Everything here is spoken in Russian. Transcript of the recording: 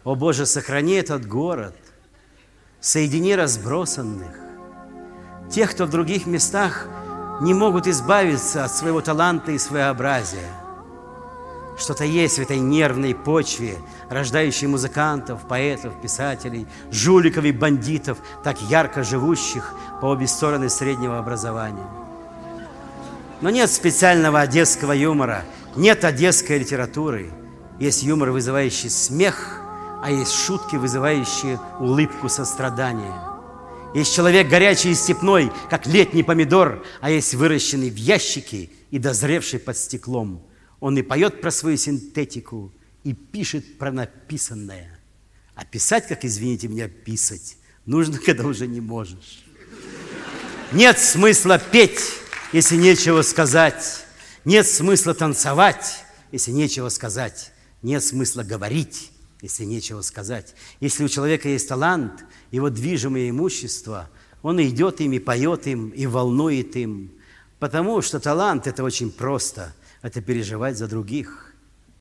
О Боже, сохрани этот город, соедини разбросанных, тех, кто в других местах не могут избавиться от своего таланта и своеобразия. Что-то есть в этой нервной почве, рождающей музыкантов, поэтов, писателей, жуликов и бандитов, так ярко живущих по обе стороны среднего образования. Но нет специального одесского юмора, нет одесской литературы. Есть юмор, вызывающий смех, а есть шутки, вызывающие улыбку сострадания. Есть человек горячий и степной, как летний помидор, а есть выращенный в ящике и дозревший под стеклом. Он и поет про свою синтетику, и пишет про написанное. А писать, как, извините меня, писать, нужно, когда уже не можешь. Нет смысла петь, если нечего сказать. Нет смысла танцевать, если нечего сказать. Нет смысла говорить, если нечего сказать. Если у человека есть талант, его движимое имущество, он идет им, и поет им, и волнует им. Потому что талант – это очень просто. Это переживать за других.